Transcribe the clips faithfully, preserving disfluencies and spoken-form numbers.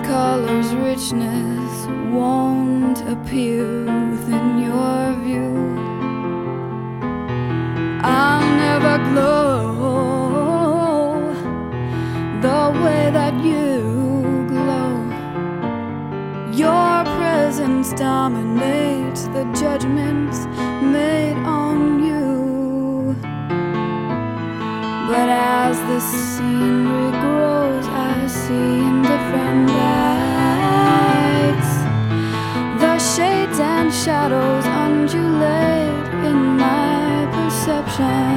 color's richness won't appear within your view. I'll never glow the way that you glow. Your presence dominates the judgments made on you. But as the scenery grows, I see in different lights. The shades and shadows undulate in my perception.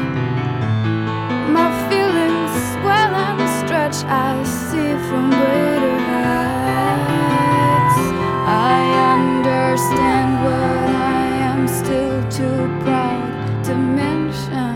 My feelings swell and stretch, I see from greater heights. I understand what I am still too proud to mention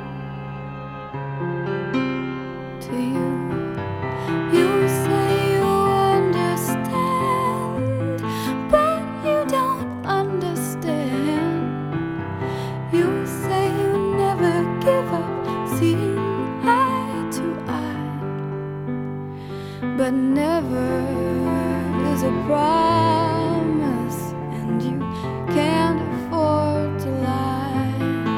to you. You say you understand, but you don't understand. You say you never give up seeing eye to eye, but never is a promise, and you can't afford to lie.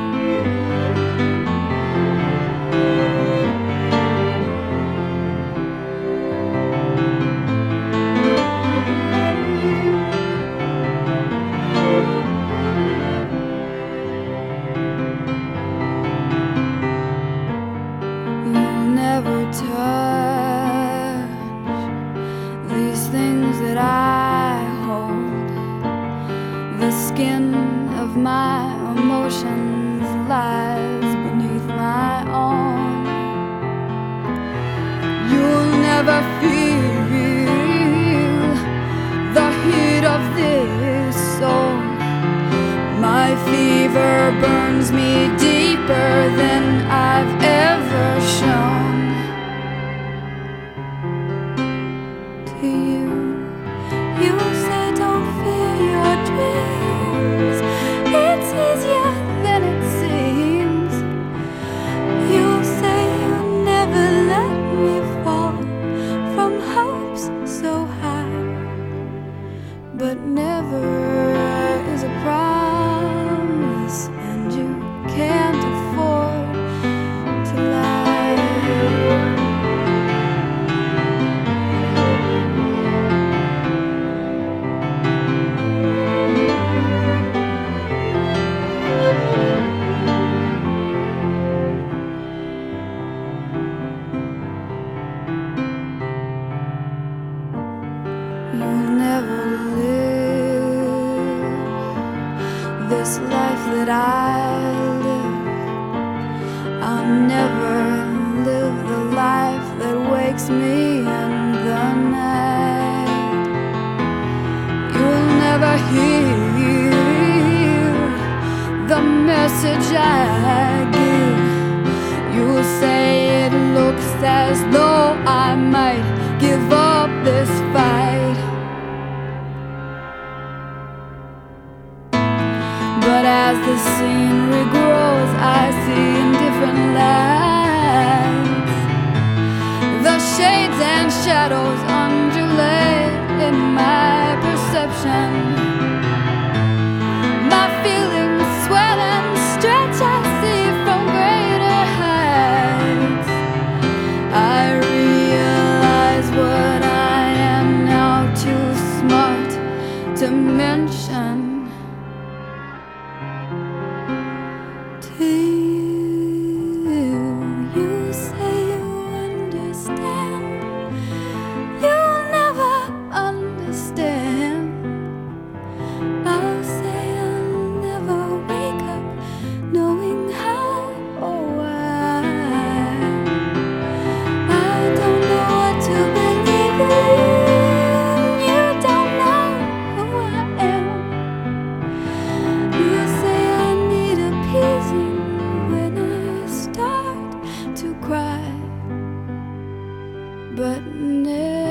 You'll never touch these things that I hold. The skin of my emotions lies beneath my own. You'll never feel the heat of this soul. My fever burns me deeper than I've ever shown to you. You say don't fear your dreams, it's easier than it seems. You say you'll never let me fall from hopes so high, but never is a promise, and you can't afford to lie. You'll never live this life that I live. I'll never live the life that wakes me in the night. You'll never hear the message I give. You'll say it looks as though I might give up this fight. But as the scenery grows, I see in different lights. The shades and shadows undulate in my perception. My feelings swell and stretch, I see from greater heights. I realize what I am now too smart to mention to you. You say you understand, you'll never understand. I'll say I'll never wake up knowing how or why. I don't know what to believe in. You don't know who I am. You say I need appeasing when I start to cry, but never